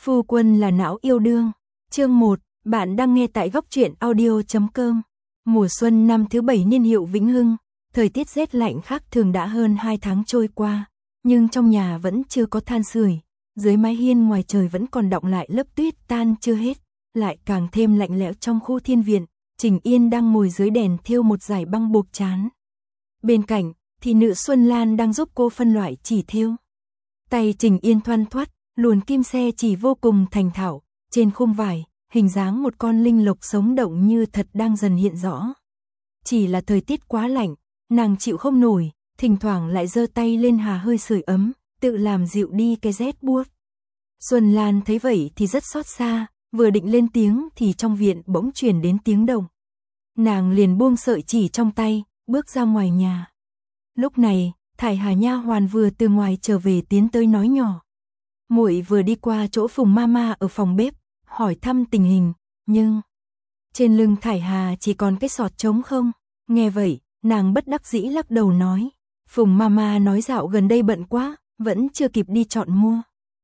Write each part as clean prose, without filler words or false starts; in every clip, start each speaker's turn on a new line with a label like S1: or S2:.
S1: Phu quân là não yêu đương. Chương 1, bạn đang nghe tại góc truyện audio.com. Mùa xuân năm thứ 7 niên hiệu Vĩnh Hưng, thời tiết rét lạnh khác thường đã hơn 2 tháng trôi qua, nhưng trong nhà vẫn chưa có than sưởi, dưới mái hiên ngoài trời vẫn còn đọng lại lớp tuyết tan chưa hết, lại càng thêm lạnh lẽo trong khu thiên viện. Trình Yên đang ngồi dưới đèn thêu một dải băng buộc trán. Bên cạnh, thì nữ Xuân Lan đang giúp cô phân loại chỉ thêu. Tay Trình Yên thoăn thoắt, luồn kim xe chỉ vô cùng thành thạo, trên khung vải, hình dáng một con linh lộc sống động như thật đang dần hiện rõ. Chỉ là thời tiết quá lạnh, nàng chịu không nổi, thỉnh thoảng lại giơ tay lên hà hơi sưởi ấm, tự làm dịu đi cái rét buốt. Xuân Lan thấy vậy thì rất xót xa, vừa định lên tiếng thì trong viện bỗng truyền đến tiếng động. Nàng liền buông sợi chỉ trong tay, bước ra ngoài nhà. Lúc này, Thải Hà nha hoàn vừa từ ngoài trở về tiến tới nói nhỏ. Muội vừa đi qua chỗ Phùng Mama ở phòng bếp, hỏi thăm tình hình, nhưng trên lưng Thải Hà chỉ còn cái sọt trống không. Nghe vậy, nàng bất đắc dĩ lắc đầu nói, Phùng Mama nói dạo gần đây bận quá, vẫn chưa kịp đi chọn mua.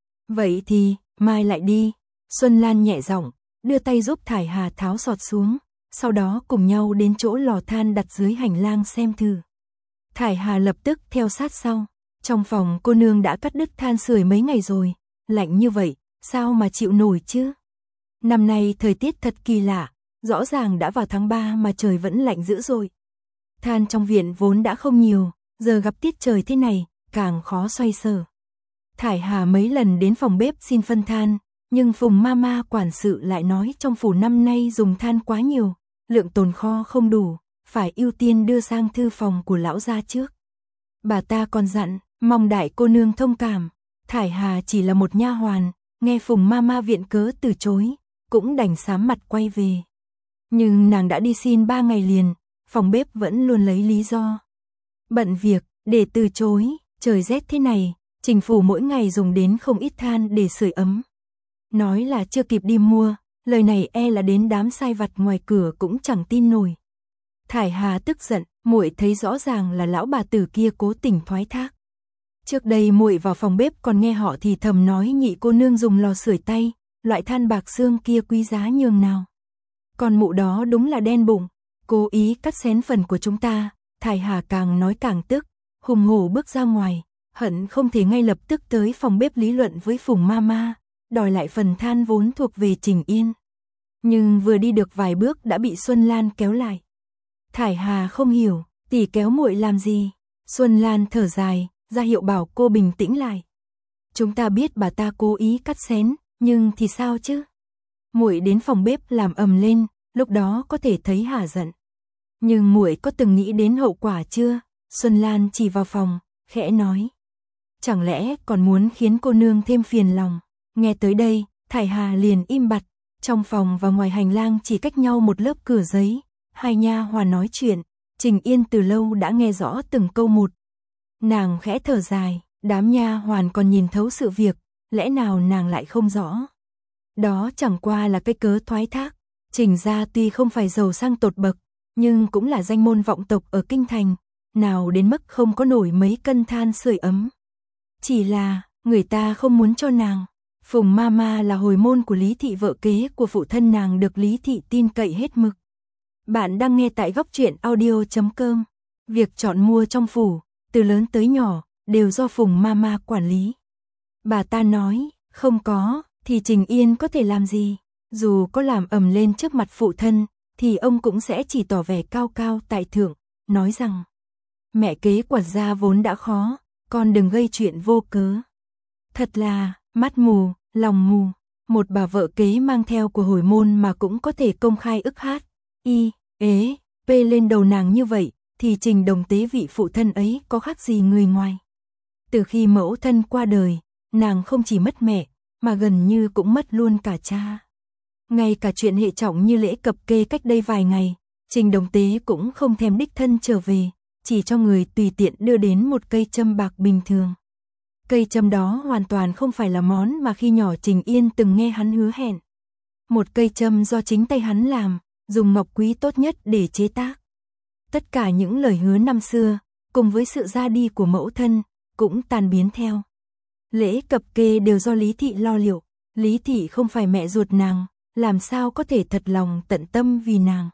S1: Vậy thì, mai lại đi. Xuân Lan nhẹ giọng, đưa tay giúp Thải Hà tháo sọt xuống, sau đó cùng nhau đến chỗ lò than đặt dưới hành lang xem thử. Thải Hà lập tức theo sát sau. Trong phòng cô nương đã cắt đứt than sưởi mấy ngày rồi, lạnh như vậy, sao mà chịu nổi chứ? Năm nay thời tiết thật kỳ lạ, rõ ràng đã vào tháng 3 mà trời vẫn lạnh dữ rồi. Than trong viện vốn đã không nhiều, giờ gặp tiết trời thế này, càng khó xoay sở. Thải Hà mấy lần đến phòng bếp xin phân than, nhưng Phùng Mama quản sự lại nói trong phủ năm nay dùng than quá nhiều, lượng tồn kho không đủ, phải ưu tiên đưa sang thư phòng của lão gia trước. Bà ta còn dặn, mong đại cô nương thông cảm. Thải Hà chỉ là một nha hoàn, nghe Phùng Mama viện cớ từ chối, cũng đành sám mặt quay về. Nhưng nàng đã đi xin 3 ngày liền, phòng bếp vẫn luôn lấy lý do bận việc để từ chối. Trời rét thế này, Trình phủ mỗi ngày dùng đến không ít than để sưởi ấm. Nói là chưa kịp đi mua, lời này e là đến đám sai vặt ngoài cửa cũng chẳng tin nổi. Thải Hà tức giận, muội thấy rõ ràng là lão bà tử kia cố tình thoái thác. Trước đây muội vào phòng bếp còn nghe họ thì thầm nói nhị cô nương dùng lò sưởi tay, loại than bạc xương kia quý giá nhường nào. Còn mụ đó đúng là đen bụng, cố ý cắt xén phần của chúng ta. Thải Hà càng nói càng tức, hùng hổ bước ra ngoài, hận không thể ngay lập tức tới phòng bếp lý luận với Phùng Mama, đòi lại phần than vốn thuộc về Trình Yên. Nhưng vừa đi được vài bước đã bị Xuân Lan kéo lại. Thải Hà không hiểu, tỷ kéo muội làm gì? Xuân Lan thở dài, ra hiệu bảo cô bình tĩnh lại. Chúng ta biết bà ta cố ý cắt xén, nhưng thì sao chứ? Muội đến phòng bếp làm ầm lên, lúc đó có thể thấy hả giận. Nhưng muội có từng nghĩ đến hậu quả chưa? Xuân Lan chỉ vào phòng, khẽ nói. Chẳng lẽ còn muốn khiến cô nương thêm phiền lòng? Nghe tới đây, Thải Hà liền im bặt. Trong phòng và ngoài hành lang chỉ cách nhau một lớp cửa giấy. Hai nha hoàn nói chuyện, Trình Yên từ lâu đã nghe rõ từng câu một. Nàng khẽ thở dài, đám nha hoàn còn nhìn thấu sự việc, lẽ nào nàng lại không rõ? Đó chẳng qua là cái cớ thoái thác. Trình gia tuy không phải giàu sang tột bậc, nhưng cũng là danh môn vọng tộc ở kinh thành, nào đến mức không có nổi mấy cân than sưởi ấm. Chỉ là, người ta không muốn cho nàng. Phùng Mama là hồi môn của Lý thị vợ kế của phụ thân nàng được Lý thị tin cậy hết mực. Bạn đang nghe tại góc truyện audio.com. Việc chọn mua trong phủ, từ lớn tới nhỏ, đều do Phùng Mama quản lý. Bà ta nói, không có, thì Trình Yên có thể làm gì? Dù có làm ầm lên trước mặt phụ thân, thì ông cũng sẽ chỉ tỏ vẻ cao cao tại thượng, nói rằng mẹ kế quản gia vốn đã khó, con đừng gây chuyện vô cớ. Thật là, mắt mù, lòng mù, một bà vợ kế mang theo của hồi môn mà cũng có thể công khai ức hát, p lên đầu nàng như vậy, thì Trình Đồng tế vị phụ thân ấy có khác gì người ngoài. Từ khi mẫu thân qua đời, nàng không chỉ mất mẹ, mà gần như cũng mất luôn cả cha. Ngay cả chuyện hệ trọng như lễ cập kê cách đây vài ngày, Trình Đồng tế cũng không thèm đích thân trở về, chỉ cho người tùy tiện đưa đến một cây châm bạc bình thường. Cây châm đó hoàn toàn không phải là món mà khi nhỏ Trình Yên từng nghe hắn hứa hẹn. Một cây châm do chính tay hắn làm, dùng ngọc quý tốt nhất để chế tác. Tất cả những lời hứa năm xưa, cùng với sự ra đi của mẫu thân, cũng tan biến theo. Lễ cập kê đều do Lý thị lo liệu, Lý Thị không phải mẹ ruột nàng, làm sao có thể thật lòng tận tâm vì nàng.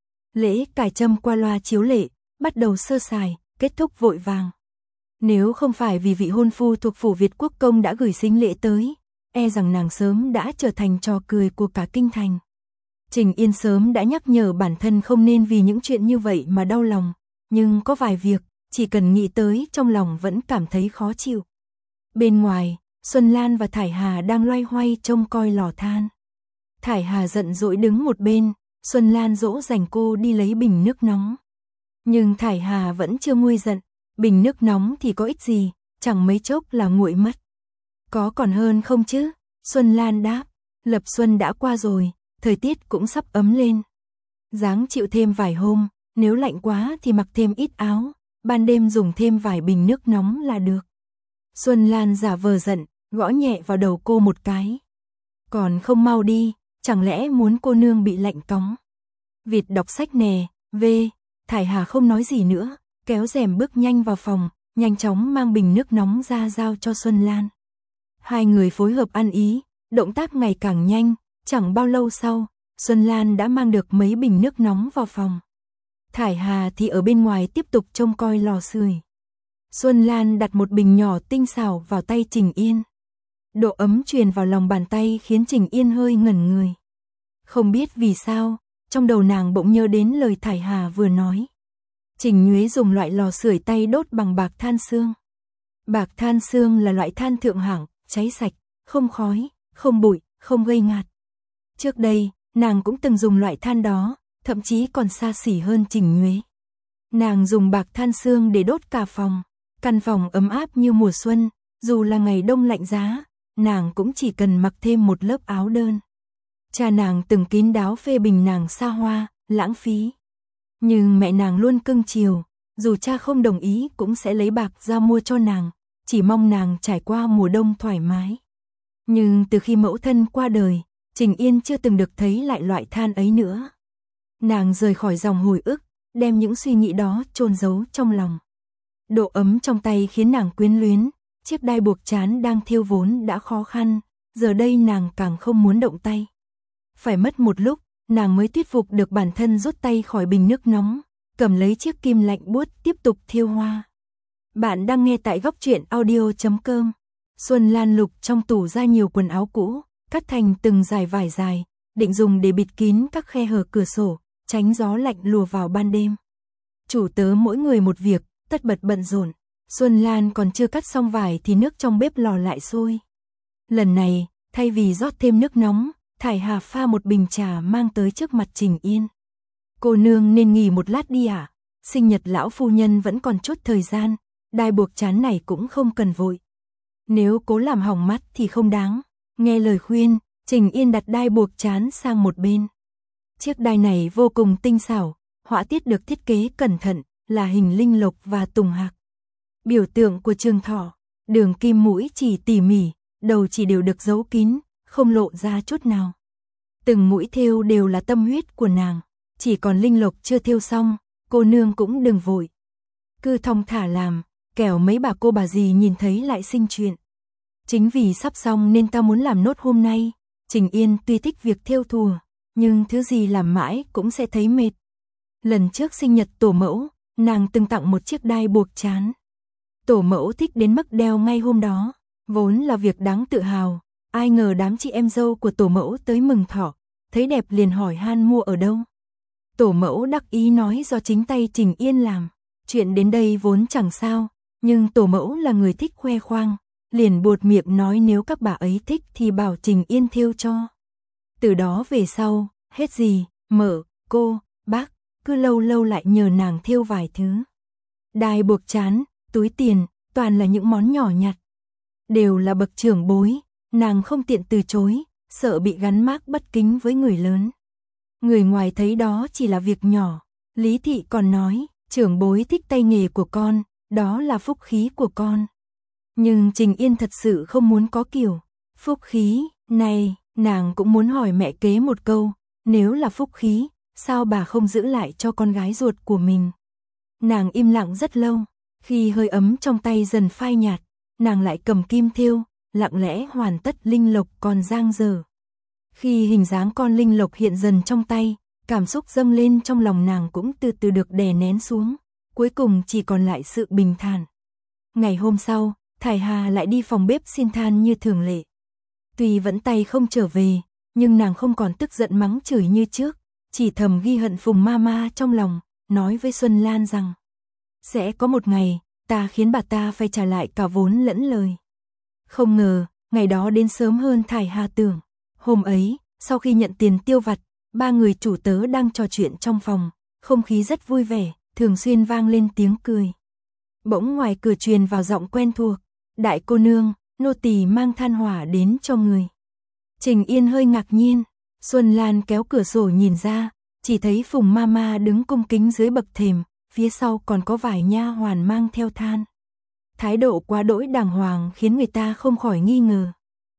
S1: Lễ cài trâm qua loa chiếu lệ, bắt đầu sơ sài, kết thúc vội vàng. Nếu không phải vì vị hôn phu thuộc phủ Việt Quốc công đã gửi sính lễ tới, e rằng nàng sớm đã trở thành trò cười của cả kinh thành. Trình Yên sớm đã nhắc nhở bản thân không nên vì những chuyện như vậy mà đau lòng, nhưng có vài việc, chỉ cần nghĩ tới trong lòng vẫn cảm thấy khó chịu. Bên ngoài, Xuân Lan và Thải Hà đang loay hoay trông coi lò than. Thải Hà giận dỗi đứng một bên, Xuân Lan dỗ dành cô đi lấy bình nước nóng. Nhưng Thải Hà vẫn chưa nguôi giận, bình nước nóng thì có ích gì, chẳng mấy chốc là nguội mất. Có còn hơn không chứ? Xuân Lan đáp, lập xuân đã qua rồi, thời tiết cũng sắp ấm lên. Ráng chịu thêm vài hôm, nếu lạnh quá thì mặc thêm ít áo, ban đêm dùng thêm vài bình nước nóng là được. Xuân Lan giả vờ giận, gõ nhẹ vào đầu cô một cái. Còn không mau đi, chẳng lẽ muốn cô nương bị lạnh cóng? Vịt đọc sách nè, Thải Hà không nói gì nữa, kéo rèm bước nhanh vào phòng, nhanh chóng mang bình nước nóng ra giao cho Xuân Lan. Hai người phối hợp ăn ý, động tác ngày càng nhanh, chẳng bao lâu sau, Xuân Lan đã mang được mấy bình nước nóng vào phòng. Thải Hà thì ở bên ngoài tiếp tục trông coi lò sưởi. Xuân Lan đặt một bình nhỏ tinh xảo vào tay Trình Yên. Độ ấm truyền vào lòng bàn tay khiến Trình Yên hơi ngẩn người. Không biết vì sao, trong đầu nàng bỗng nhớ đến lời Thải Hà vừa nói. Trình Nhuế dùng loại lò sưởi tay đốt bằng bạc than xương. Bạc than xương là loại than thượng hạng, cháy sạch, không khói, không bụi, không gây ngạt. Trước đây, nàng cũng từng dùng loại than đó, thậm chí còn xa xỉ hơn Trình Nhuế. Nàng dùng bạc than xương để đốt cả phòng, căn phòng ấm áp như mùa xuân, dù là ngày đông lạnh giá, nàng cũng chỉ cần mặc thêm một lớp áo đơn. Cha nàng từng kín đáo phê bình nàng xa hoa, lãng phí. Nhưng mẹ nàng luôn cưng chiều, dù cha không đồng ý cũng sẽ lấy bạc ra mua cho nàng, chỉ mong nàng trải qua mùa đông thoải mái. Nhưng từ khi mẫu thân qua đời, Trình Yên chưa từng được thấy lại loại than ấy nữa. Nàng rời khỏi dòng hồi ức, đem những suy nghĩ đó chôn giấu trong lòng. Độ ấm trong tay khiến nàng quyến luyến, chiếc đai buộc trán đang thêu vốn đã khó khăn, giờ đây nàng càng không muốn động tay. Phải mất một lúc, nàng mới thuyết phục được bản thân rút tay khỏi bình nước nóng, cầm lấy chiếc kim lạnh buốt tiếp tục thêu hoa. Bạn đang nghe tại góc truyện audio.com. Xuân Lan lục trong tủ ra nhiều quần áo cũ, cắt thành từng dải vải dài, định dùng để bịt kín các khe hở cửa sổ, tránh gió lạnh lùa vào ban đêm. Chủ tớ mỗi người một việc, tất bật bận rộn. Xuân Lan còn chưa cắt xong vải thì nước trong bếp lò lại sôi. Lần này, thay vì rót thêm nước nóng, Thải Hà pha một bình trà mang tới trước mặt Trình Yên. Cô nương nên nghỉ một lát đi ạ, sinh nhật lão phu nhân vẫn còn chút thời gian, đai buộc trán này cũng không cần vội. Nếu cố làm hỏng mắt thì không đáng. Nghe lời khuyên, Trình Yên đặt đai buộc trán sang một bên. Chiếc đai này vô cùng tinh xảo, họa tiết được thiết kế cẩn thận, là hình linh lộc và tùng hạc. Biểu tượng của Trường Thọ, đường kim mũi chỉ tỉ mỉ, đầu chỉ đều được giấu kín, không lộ ra chút nào. Từng mũi thêu đều là tâm huyết của nàng, chỉ còn linh lộc chưa thêu xong, cô nương cũng đừng vội. Cứ thong thả làm, kẻo mấy bà cô bà dì nhìn thấy lại sinh chuyện. Chính vì sắp xong nên ta muốn làm nốt hôm nay. Trình Yên tuy thích việc thêu thùa, nhưng thứ gì làm mãi cũng sẽ thấy mệt. Lần trước sinh nhật tổ mẫu, nàng từng tặng một chiếc đai buộc trán. Tổ mẫu thích đến mức đeo ngay hôm đó, vốn là việc đáng tự hào. Ai ngờ đám chị em dâu của tổ mẫu tới mừng thọ, thấy đẹp liền hỏi han mua ở đâu. Tổ mẫu đắc ý nói do chính tay Trình Yên làm. Chuyện đến đây vốn chẳng sao, nhưng tổ mẫu là người thích khoe khoang, liền buột miệng nói nếu các bà ấy thích thì bảo Trình Yên thêu cho. Từ đó về sau, hết gì, mợ, cô, bác, cứ lâu lâu lại nhờ nàng thêu vài thứ. Đai buộc trán, túi tiền, toàn là những món nhỏ nhặt. Đều là bậc trưởng bối, nàng không tiện từ chối, sợ bị gắn mác bất kính với người lớn. Người ngoài thấy đó chỉ là việc nhỏ. Lý Thị còn nói, trưởng bối thích tay nghề của con, đó là phúc khí của con. Nhưng Trình Yên thật sự không muốn có kiểu phúc khí này, nàng cũng muốn hỏi mẹ kế một câu, nếu là phúc khí, sao bà không giữ lại cho con gái ruột của mình. Nàng im lặng rất lâu, khi hơi ấm trong tay dần phai nhạt, nàng lại cầm kim thêu, lặng lẽ hoàn tất linh lộc còn dang dở. Khi hình dáng con linh lộc hiện dần trong tay, cảm xúc dâng lên trong lòng nàng cũng từ từ được đè nén xuống, cuối cùng chỉ còn lại sự bình thản. Ngày hôm sau, Thải Hà lại đi phòng bếp xin than như thường lệ. Tuy vẫn tay không trở về, nhưng nàng không còn tức giận mắng chửi như trước, chỉ thầm ghi hận Phùng Mama trong lòng, nói với Xuân Lan rằng sẽ có một ngày, ta khiến bà ta phải trả lại cả vốn lẫn lời. Không ngờ, ngày đó đến sớm hơn Thải Hà tưởng. Hôm ấy, sau khi nhận tiền tiêu vặt, ba người chủ tớ đang trò chuyện trong phòng, không khí rất vui vẻ, thường xuyên vang lên tiếng cười. Bỗng ngoài cửa truyền vào giọng quen thuộc, đại cô nương, nô tỳ mang than hỏa đến cho người. Trình Yên hơi ngạc nhiên, Xuân Lan kéo cửa sổ nhìn ra, chỉ thấy Phùng Mama đứng cung kính dưới bậc thềm, phía sau còn có vài nha hoàn mang theo than. Thái độ quá đỗi đàng hoàng khiến người ta không khỏi nghi ngờ.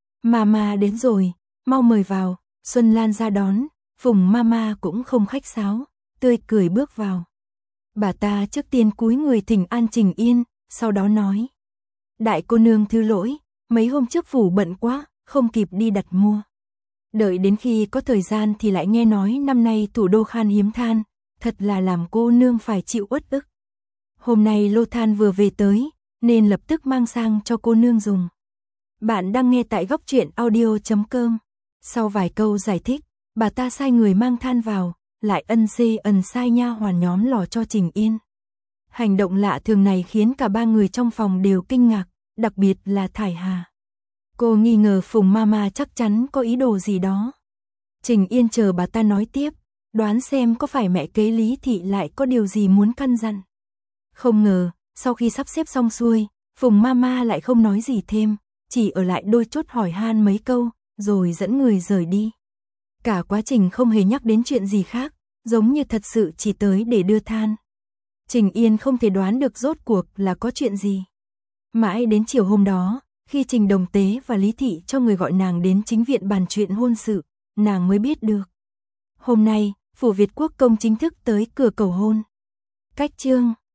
S1: Mama đến rồi, mau mời vào. Xuân Lan ra đón, Phùng Mama cũng không khách sáo, tươi cười bước vào. Bà ta trước tiên cúi người thỉnh an Trình Yên, sau đó nói: đại cô nương thứ lỗi, mấy hôm trước phủ bận quá, không kịp đi đặt mua. Đợi đến khi có thời gian thì lại nghe nói năm nay thủ đô khan hiếm than, thật là làm cô nương phải chịu uất ức. Hôm nay lô than vừa về tới, nên lập tức mang sang cho cô nương dùng. Bạn đang nghe tại góc truyện audio.com. Sau vài câu giải thích, bà ta sai người mang than vào, lại ân sai nha hoàn nhóm lò cho Trình Yên. Hành động lạ thường này khiến cả ba người trong phòng đều kinh ngạc, đặc biệt là Thải Hà. Cô nghi ngờ Phùng Mama chắc chắn có ý đồ gì đó. Trình Yên chờ bà ta nói tiếp, đoán xem có phải mẹ kế Lý Thị lại có điều gì muốn căn dặn. Không ngờ, sau khi sắp xếp xong xuôi, Phùng Mama lại không nói gì thêm, chỉ ở lại đôi chốt hỏi han mấy câu, rồi dẫn người rời đi. Cả quá trình không hề nhắc đến chuyện gì khác, giống như thật sự chỉ tới để đưa than. Trình Yên không thể đoán được rốt cuộc là có chuyện gì. Mãi đến chiều hôm đó, khi Trình Đồng Tế và Lý Thị cho người gọi nàng đến chính viện bàn chuyện hôn sự, nàng mới biết được. Hôm nay, phủ Việt Quốc công chính thức tới cửa cầu hôn. Cách chương